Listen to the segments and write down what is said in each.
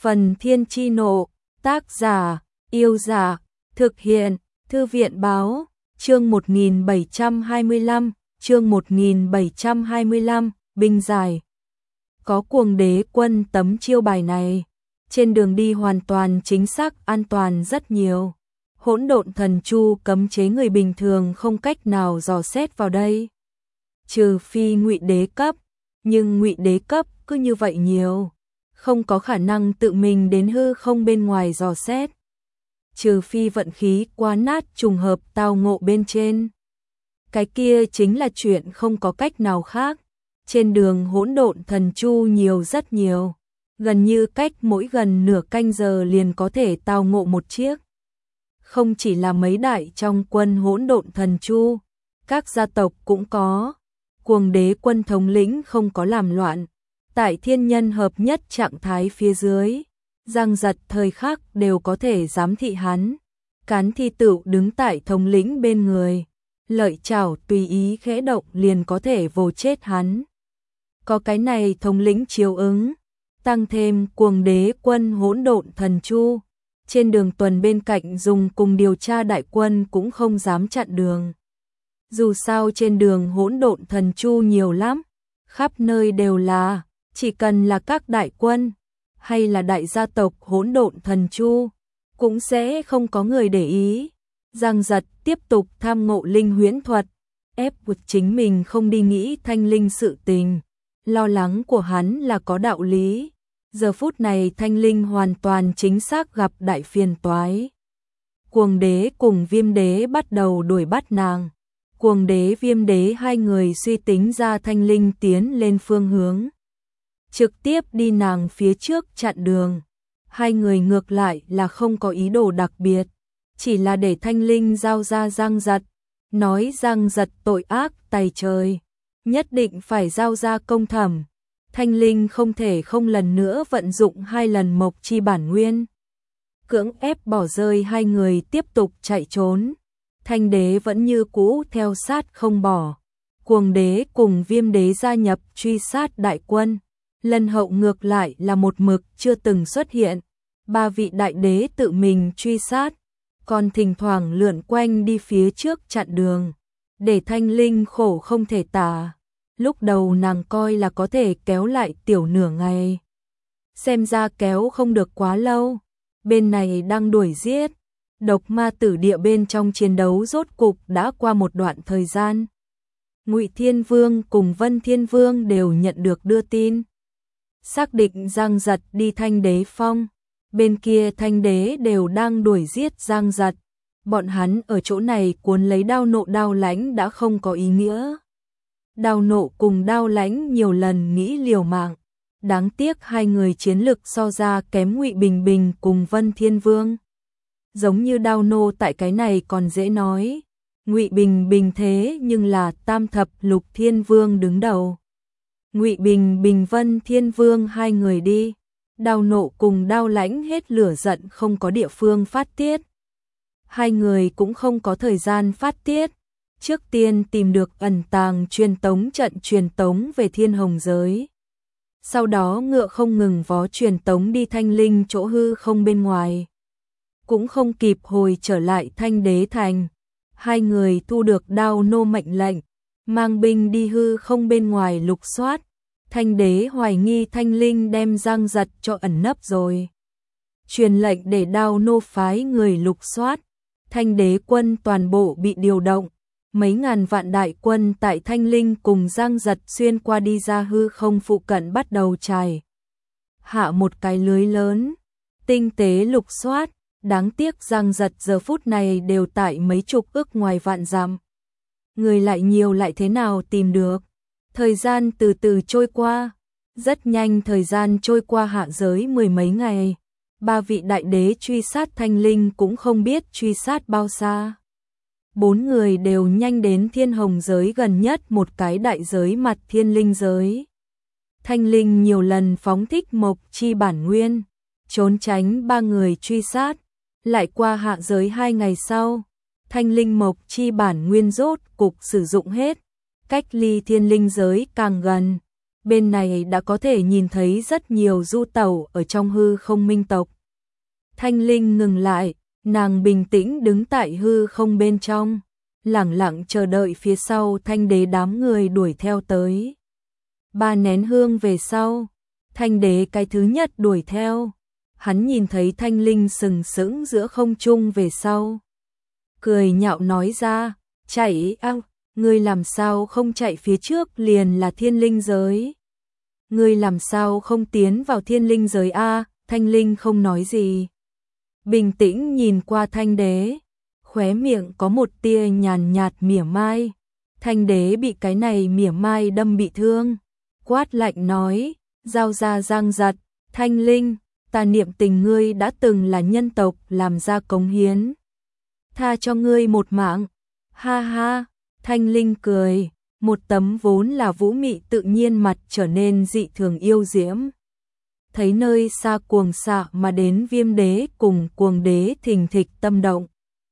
Phần Thiên Chi Nộ, tác giả, Yêu Giả, thực hiện, Thư viện Báo, chương 1725, binh giải. Có Cuồng Đế Quân tấm chiêu bài này, trên đường đi hoàn toàn chính xác, an toàn rất nhiều. Hỗn Độn Thần Chu cấm chế người bình thường không cách nào dò xét vào đây. Trừ phi Ngụy Đế cấp, nhưng Ngụy Đế cấp cứ như vậy nhiều, không có khả năng tự mình đến hư không bên ngoài dò xét. Trừ phi vận khí quá nát trùng hợp tao ngộ bên trên. Cái kia chính là chuyện không có cách nào khác. Trên đường Hỗn Độn Thần Chu nhiều rất nhiều, gần như cách mỗi gần nửa canh giờ liền có thể tao ngộ một chiếc. Không chỉ là mấy đại trong quân Hỗn Độn Thần Chu, các gia tộc cũng có. Cuồng Đế Quân thống lĩnh không có làm loạn, tại thiên nhân hợp nhất trạng thái phía dưới, giang giật thời khắc đều có thể giám thị hắn. Cán Thi Tựu đứng tại thống lĩnh bên người, lợi chảo tùy ý khẽ động liền có thể vồ chết hắn. Có cái này thống lĩnh chiếu ứng, tăng thêm Cuồng Đế Quân Hỗn Độn Thần Chu, trên đường tuần bên cạnh dùng cùng điều tra đại quân cũng không dám chặn đường. Dù sao trên đường Hỗn Độn Thần Chu nhiều lắm, khắp nơi đều là, chỉ cần là các đại quân hay là đại gia tộc Hỗn Độn Thần Chu, cũng sẽ không có người để ý. Giang Giật tiếp tục tham ngộ linh huyễn thuật, ép buộc chính mình không đi nghĩ thanh linh sự tình. Lo lắng của hắn là có đạo lý. Giờ phút này thanh linh hoàn toàn chính xác gặp đại phiền toái. Cuồng Đế cùng Viêm Đế bắt đầu đuổi bắt nàng. Cuồng Đế Viêm Đế hai người suy tính ra thanh linh tiến lên phương hướng, trực tiếp đi nàng phía trước chặn đường. Hai người ngược lại là không có ý đồ đặc biệt, chỉ là để thanh linh giao ra Giang Giật, nói Giang Giật tội ác tày trời, nhất định phải giao ra công thẩm. Thanh linh không thể không lần nữa vận dụng 2 lần mộc chi bản nguyên, cưỡng ép bỏ rơi hai người tiếp tục chạy trốn. Thanh Đế vẫn như cũ theo sát không bỏ. Cuồng Đế cùng Viêm Đế gia nhập truy sát đại quân. Lân Hậu ngược lại là một mực chưa từng xuất hiện. 3 vị đại đế tự mình truy sát, còn thỉnh thoảng lượn quanh đi phía trước chặn đường, để thanh linh khổ không thể tả. Lúc đầu nàng coi là có thể kéo lại tiểu nửa ngày, xem ra kéo không được quá lâu. Bên này đang đuổi giết, Độc Ma Tử Địa bên trong chiến đấu rốt cục đã qua một đoạn thời gian. Ngụy Thiên Vương cùng Vân Thiên Vương đều nhận được đưa tin, xác định Giang Giật đi Thanh Đế Phong. Bên kia Thanh Đế đều đang đuổi giết Giang Giật. Bọn hắn ở chỗ này cuốn lấy Đao Nộ Đao Lãnh đã không có ý nghĩa. Đao Nộ cùng Đao Lãnh nhiều lần nghĩ liều mạng, đáng tiếc hai người chiến lực so ra kém Ngụy Bình Bình cùng Vân Thiên Vương. Giống như Đao Nộ tại cái này còn dễ nói, Ngụy Bình Bình thế nhưng là Tam Thập Lục Thiên Vương đứng đầu. Ngụy Bình Bình Vân Thiên Vương hai người đi, Đao Nộ cùng Đao Lãnh hết lửa giận không có địa phương phát tiết. Hai người cũng không có thời gian phát tiết, trước tiên tìm được ẩn tàng truyền tống trận truyền tống về Thiên Hồng giới. Sau đó ngựa không ngừng vó truyền tống đi thanh linh chỗ hư không bên ngoài. Cũng không kịp hồi trở lại Thanh Đế Thành. Hai người thu được Đao Nô mệnh lệnh, mang binh đi hư không bên ngoài lục soát. Thanh Đế hoài nghi thanh linh đem Giang Giật cho ẩn nấp rồi, truyền lệnh để Đao Nô phái người lục soát. Thanh Đế quân toàn bộ bị điều động, mấy ngàn vạn đại quân tại thanh linh cùng Giang Giật xuyên qua đi ra hư không phụ cận bắt đầu trải hạ một cái lưới lớn, tinh tế lục soát. Đáng tiếc Giang Giật giờ phút này đều tại mấy chục ức ngoài vạn dặm, người lại nhiều lại thế nào tìm được. Thời gian từ từ trôi qua, rất nhanh thời gian trôi qua hạ giới 10 mấy ngày. 3 vị đại đế truy sát thanh linh cũng không biết truy sát bao xa. 4 người đều nhanh đến Thiên Hồng giới gần nhất một cái đại giới mặt Thiên Linh giới. Thanh linh nhiều lần phóng thích mộc chi bản nguyên, trốn tránh 3 người truy sát. Lại qua hạ giới 2 ngày sau, thanh linh mộc chi bản nguyên rốt cục sử dụng hết. Cách ly Thiên Linh giới càng gần, bên này đã có thể nhìn thấy rất nhiều du tẩu ở trong hư không minh tộc. Thanh Linh ngừng lại, nàng bình tĩnh đứng tại hư không bên trong, lẳng lặng chờ đợi phía sau Thanh Đế đám người đuổi theo tới. 3 nén hương về sau, Thanh Đế cái thứ nhất đuổi theo. Hắn nhìn thấy Thanh Linh sừng sững giữa không trung về sau, cười nhạo nói ra, chạy ngươi làm sao không chạy phía trước liền là thiên linh giới? Ngươi làm sao không tiến vào thiên linh giới a? Thanh Linh không nói gì, bình tĩnh nhìn qua Thanh Đế, khóe miệng có một tia nhàn nhạt mỉa mai. Thanh Đế bị cái này mỉa mai đâm bị thương, quát lạnh nói, giao ra Giang Giật. Thanh Linh, ta niệm tình ngươi đã từng là nhân tộc làm ra cống hiến, tha cho ngươi một mạng. Ha ha, Thanh Linh cười, một tấm vốn là vũ mị tự nhiên mặt trở nên dị thường yêu diễm. Thấy nơi xa cuồng xạ mà đến Viêm Đế cùng Cuồng Đế thình thịch tâm động.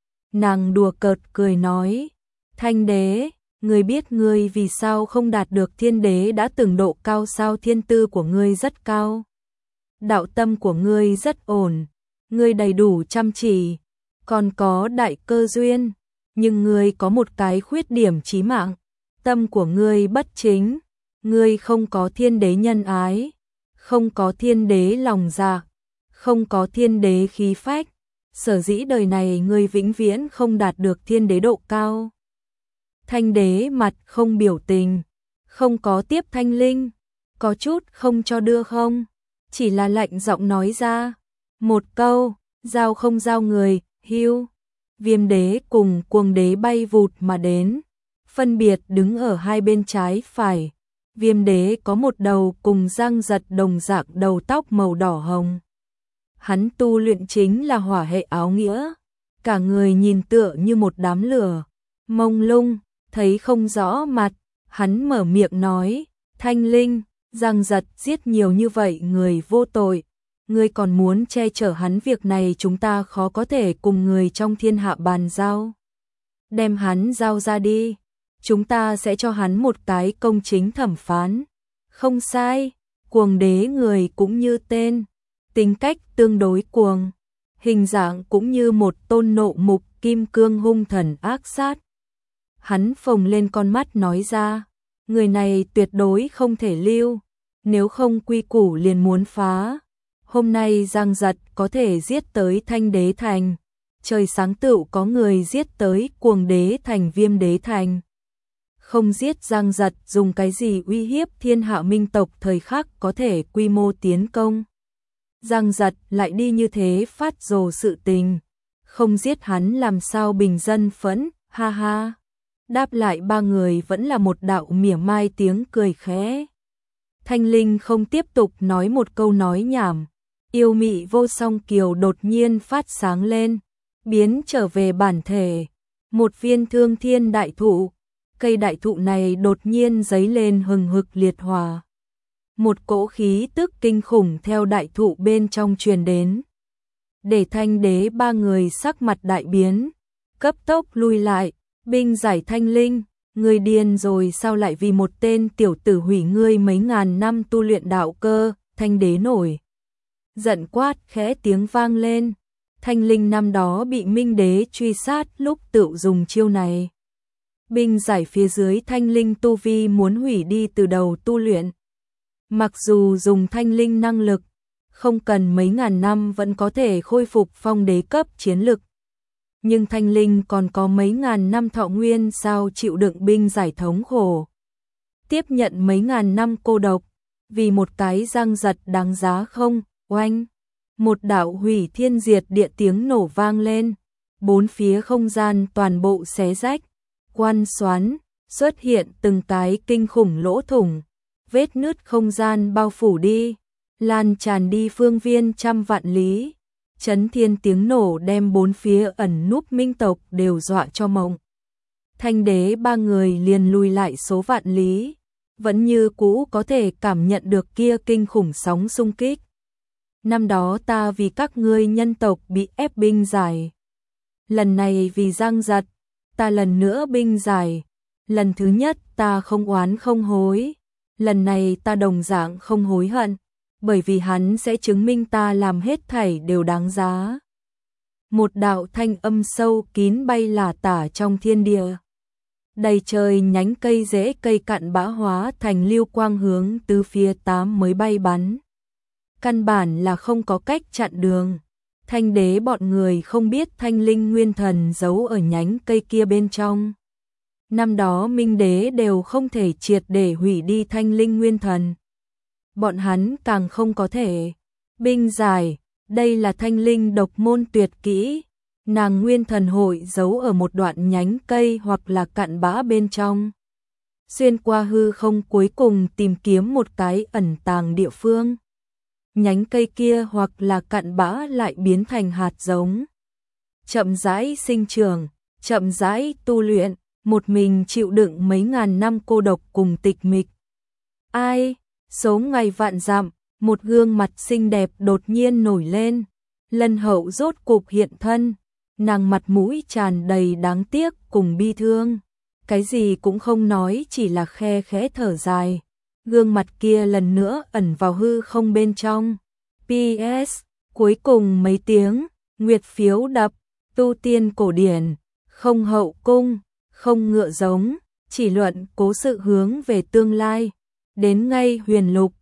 Nàng đùa cợt cười nói, Thanh Đế, ngươi biết ngươi vì sao không đạt được thiên đế đã từng độ cao sao? Thiên tư của ngươi rất cao, đạo tâm của ngươi rất ổn, ngươi đầy đủ chăm chỉ, còn có đại cơ duyên, nhưng ngươi có một cái khuyết điểm chí mạng, tâm của ngươi bất chính, ngươi không có thiên đế nhân ái, không có thiên đế lòng dạ, không có thiên đế khí phách, sở dĩ đời này ngươi vĩnh viễn không đạt được thiên đế độ cao. Thanh Đế mặt không biểu tình, không có tiếp Thanh Linh, có chút không cho đưa không, chỉ là lạnh giọng nói ra một câu, giao không giao người, hưu. Viêm Đế cùng Cuồng Đế bay vụt mà đến, phân biệt đứng ở hai bên trái phải. Viêm Đế có một đầu cùng Giang Giật đồng dạng đầu tóc màu đỏ hồng. Hắn tu luyện chính là hỏa hệ áo nghĩa, cả người nhìn tựa như một đám lửa, mông lung, thấy không rõ mặt. Hắn mở miệng nói, Thanh Linh, Giang Giật giết nhiều như vậy người vô tội, ngươi còn muốn che chở hắn, việc này chúng ta khó có thể cùng người trong thiên hạ bàn giao. Đem hắn giao ra đi, chúng ta sẽ cho hắn một cái công chính thẩm phán. Không sai, Cuồng Đế người cũng như tên, tính cách tương đối cuồng, hình dạng cũng như một tôn nộ mục kim cương hung thần ác sát. Hắn phồng lên con mắt nói ra, người này tuyệt đối không thể lưu, nếu không quy củ liền muốn phá. Hôm nay Giang Giật có thể giết tới Thanh Đế Thành, trời sáng tựu có người giết tới Cuồng Đế Thành, Viêm Đế Thành. Không giết Giang Giật dùng cái gì uy hiếp thiên hạ minh tộc thời khắc có thể quy mô tiến công. Giang Giật lại đi như thế phát rồ sự tình, không giết hắn làm sao bình dân phẫn, ha ha. Đáp lại 3 người vẫn là một đạo mỉa mai tiếng cười khẽ. Thanh Linh không tiếp tục nói một câu nói nhảm, yêu mị vô song kiều đột nhiên phát sáng lên, biến trở về bản thể, một viên thương thiên đại thụ. Cây đại thụ này đột nhiên giấy lên hừng hực liệt hỏa. Một cỗ khí tức kinh khủng theo đại thụ bên trong truyền đến, để Thanh Đế 3 người sắc mặt đại biến, cấp tốc lui lại. Binh giải Thanh Linh, ngươi điên rồi sao, lại vì một tên tiểu tử hủy ngươi mấy ngàn năm tu luyện đạo cơ? Thanh Đế nổi giận quát, khẽ tiếng vang lên. Thanh Linh năm đó bị Minh Đế truy sát lúc tự dùng chiêu này. Binh giải phía dưới Thanh Linh tu vi muốn hủy đi từ đầu tu luyện. Mặc dù dùng Thanh Linh năng lực, không cần mấy ngàn năm vẫn có thể khôi phục phong đế cấp chiến lực. Nhưng Thanh Linh còn có mấy ngàn năm thọ nguyên, sao chịu đựng binh giải thống khổ. Tiếp nhận mấy ngàn năm cô độc, vì một cái Giang Giật đáng giá không? Oanh! Một đạo hủy thiên diệt địa tiếng nổ vang lên, bốn phía không gian toàn bộ xé rách, quan xoắn, xuất hiện từng cái kinh khủng lỗ thủng, vết nứt không gian bao phủ đi, lan tràn đi phương viên trăm vạn lý. Chấn thiên tiếng nổ đem bốn phía ẩn núp minh tộc đều dọa cho mộng. Thanh Đế 3 người liền lùi lại số vạn lý, vẫn như cũ có thể cảm nhận được kia kinh khủng sóng xung kích. Năm đó ta vì các ngươi nhân tộc bị ép binh giải, lần này vì Giang Giật, ta lần nữa binh giải. Lần thứ nhất ta không oán không hối, lần này ta đồng dạng không hối hận, bởi vì hắn sẽ chứng minh ta làm hết thảy đều đáng giá. Một đạo thanh âm sâu kín bay lả tả trong thiên địa. Đầy trời nhánh cây rễ cây cạn bã hóa thành lưu quang hướng từ phía tám mới bay bắn. Căn bản là không có cách chặn đường. Thanh đế bọn người không biết thanh linh nguyên thần giấu ở nhánh cây kia bên trong. Năm đó Minh đế đều không thể triệt để hủy đi thanh linh nguyên thần. Bọn hắn càng không có thể. Binh giải, đây là thanh linh độc môn tuyệt kỹ. Nàng nguyên thần hội giấu ở một đoạn nhánh cây hoặc là cặn bã bên trong. Xuyên qua hư không cuối cùng tìm kiếm một cái ẩn tàng địa phương. Nhánh cây kia hoặc là cặn bã lại biến thành hạt giống. Chậm rãi sinh trưởng, chậm rãi tu luyện, một mình chịu đựng mấy ngàn năm cô độc cùng tịch mịch. Ai, số ngày vạn dặm, một gương mặt xinh đẹp đột nhiên nổi lên. Lân Hậu rốt cục hiện thân, nàng mặt mũi tràn đầy đáng tiếc cùng bi thương. Cái gì cũng không nói, chỉ là khe khẽ thở dài. Gương mặt kia lần nữa ẩn vào hư không bên trong. PS, cuối cùng mấy tiếng, nguyệt phiếu đập, tu tiên cổ điển, không hậu cung, không ngựa giống, chỉ luận cố sự hướng về tương lai. Đến ngay huyền lục,